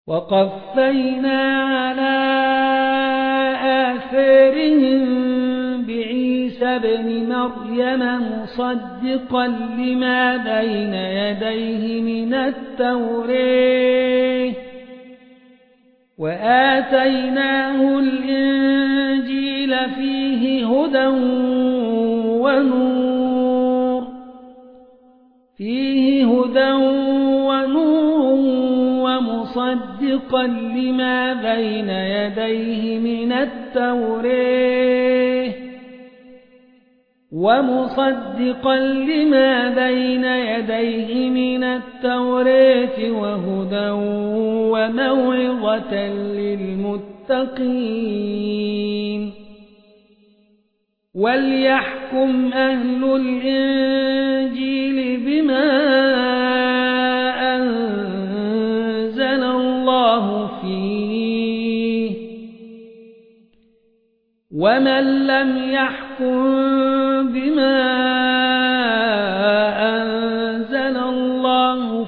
وقفينا على آثارهم بعيسى ابن مريم مصدقا لما بين يديه من التوراة وآتيناه الإنجيل فيه هدى ونور ومصدقا لما بين يديه من التوراة وهدى وموعظة للمتقين وليحكم أهل الإنجيل بما أنزل الله فيه ومن لم يحكم بما أنزل الله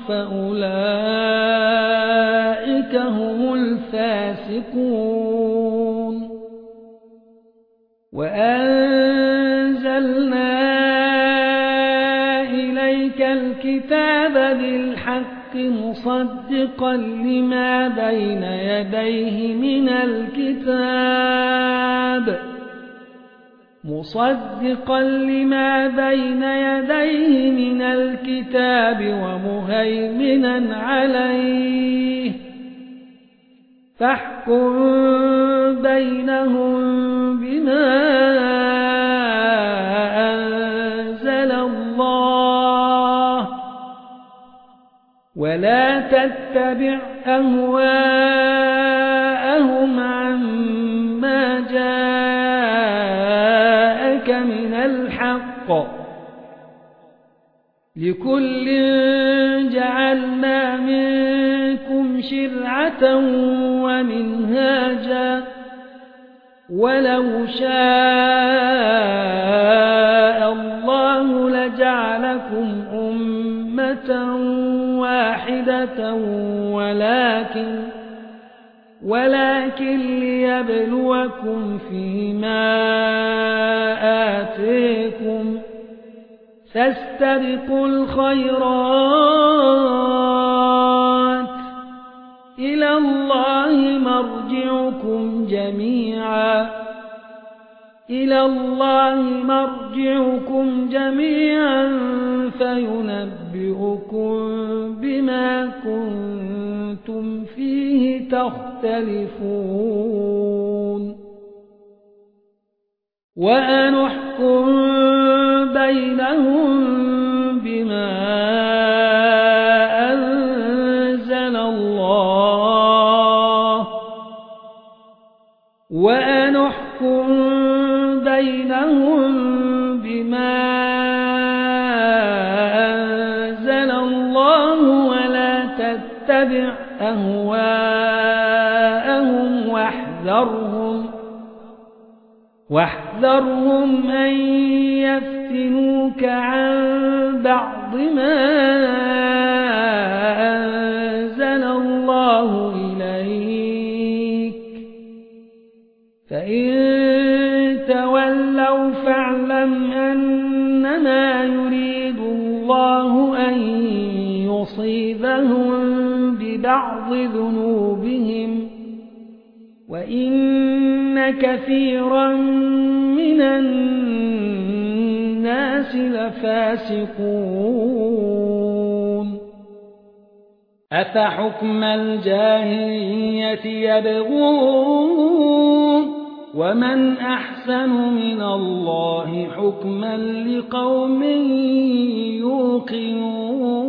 فأولئك هم الفاسقون وأنزلنا إليك الكتاب بالحق مصدقا لما بين يديه من الكتاب ومهيمنا عليه فاحكم بينهم بما أنزل الله ولا تتبع أهواءهم عما جاءك من الحق لكل جعلنا منكم شرعة ومنهاجا ولو شاء الله لجعلكم أمة واحدة ولكن ليبلوكم فيما آتيكم فاستبقوا الخيرات إلى الله مرجعكم جميعا فينبئكم بما كنتم فيه تختلفون وأنحكم بينهم بما أنزل الله ولا تتبع أهواءهم واحذرهم أن يفتنوك عن بعض ما أنزل الله إليك فإن تولوا فاعلم أنما يريد الله أن يصيبهم ببعض ذنوبهم وإن كثيرا من الناس لفاسقون أفحكم الجاهلية يبغون ومن أحسن من الله حكما لقوم يوقنون